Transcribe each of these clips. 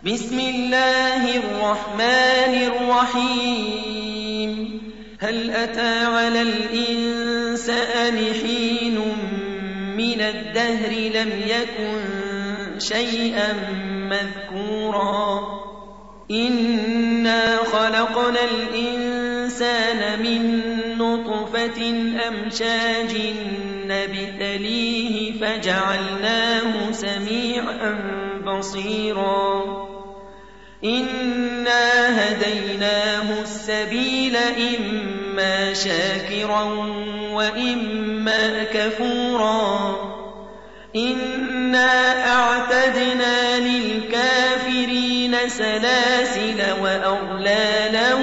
بسم الله الرحمن الرحيم هل أتى على الإنسان حين من الدهر لم يكن شيئا مذكورا إنا خلقنا الإنسان من نطفة أمشاج نبتليه فجعلناه سميعا بصيرا إنا هديناه السبيل إما شاكرا وإما كفورا إنا أعتدنا للكافرين سلاسل وأغلالا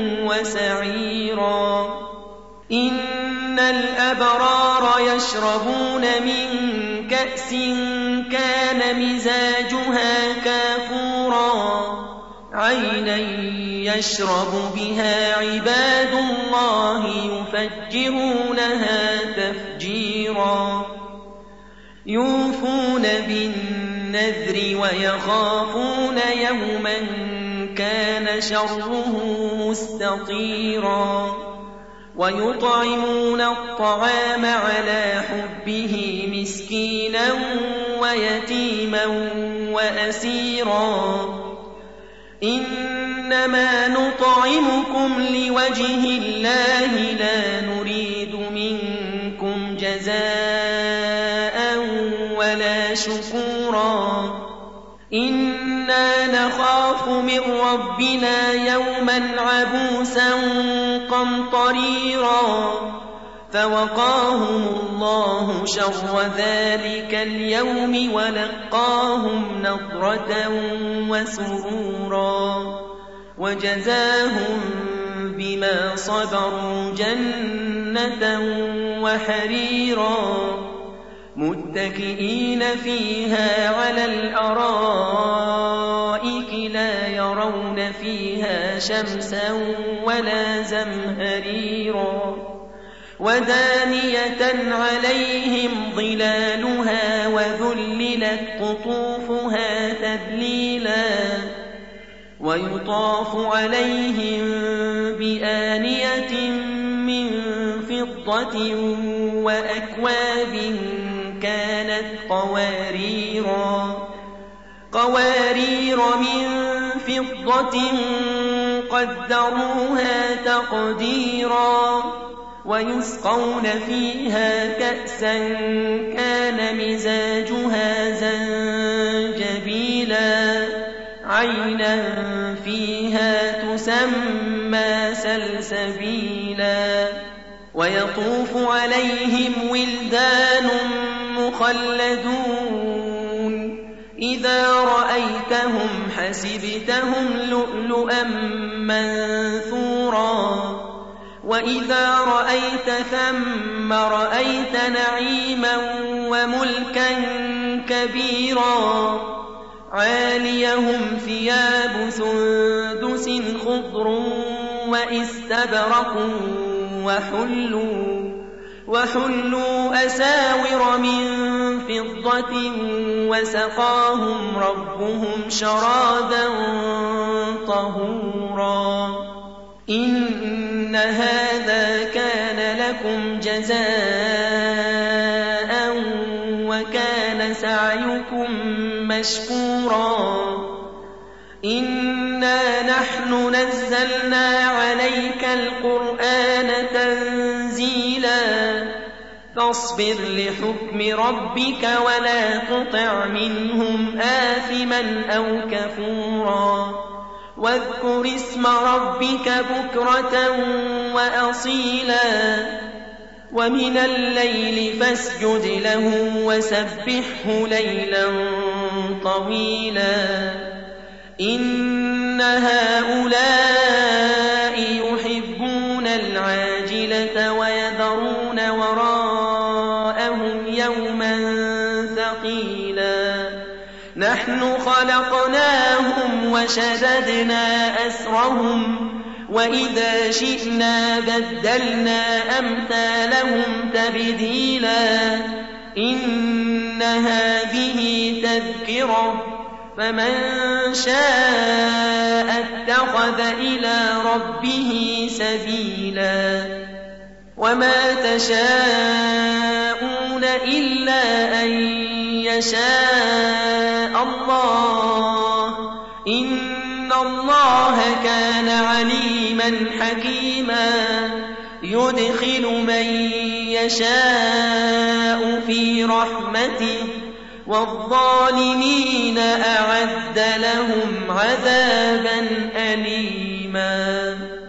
وسعيرا إن الأبرار يشربون من كأس كان مزاجها كافورا عينا يشرب بها عباد الله يفجرونها تفجيرا يوفون بالنذر ويخافون يوما كان شره مستطيرا ويطعمون الطعام على حبه مسكينا ويتيما وأسيرا إنما نطعمكم لوجه الله لا نريد منكم جزاء ولا شكورا إنا نخاف من ربنا يوما عبوسا قمطريرا فوقاهم الله شر ذلك اليوم ولقاهم نضرة وسرورا وجزاهم بما صبروا جنة وحريرا متكئين فيها على الأرائك لا يرون فيها شمسا ولا زمهريرا ودانية عليهم ظلالها وذللت قطوفها تذليلا ويطاف عليهم بآنية من فضة وأكواب كانت قوارير من فضة قدروها تقديرا ويسقون فيها كأسا كان مزاجها زنجبيلا عينا فيها تسمى سلسبيلا ويطوف عليهم ولدان مخلدون إذا رأيتهم حسبتهم لؤلؤا منثورا وإذا رأيت ثم رأيت نعيما وملكا كبيرا عاليهم ثياب سندس خضر واستبرق وحلوا أساور من فضة وسقاهم ربهم شرابا طهورا إن هذا كان لكم جزاء وكان سعيكم مشكورا إنا نحن نزلنا عليك القرآن تنزيلا فاصبر لحكم ربك ولا تطع منهم آثما أو كفورا واذكر اسم ربك بكرة وأصيلا ومن الليل فاسجد له وسبحه ليلا طويلا إن هؤلاء يحبون العاجلة ويذرون وراءهم يوما ثقيلا نحن خلقناهم وشددنا أسرهم وإذا شئنا بدلنا أمثالهم تبديلا إن هذه تذكرة فمن شاء اتخذ إلى ربه سبيلا وما تشاءون إلا أن يشاء الله إن الله كان عليما حكيما يدخل من يشاء في رحمته والظالمين أعد لهم عذابا أليما.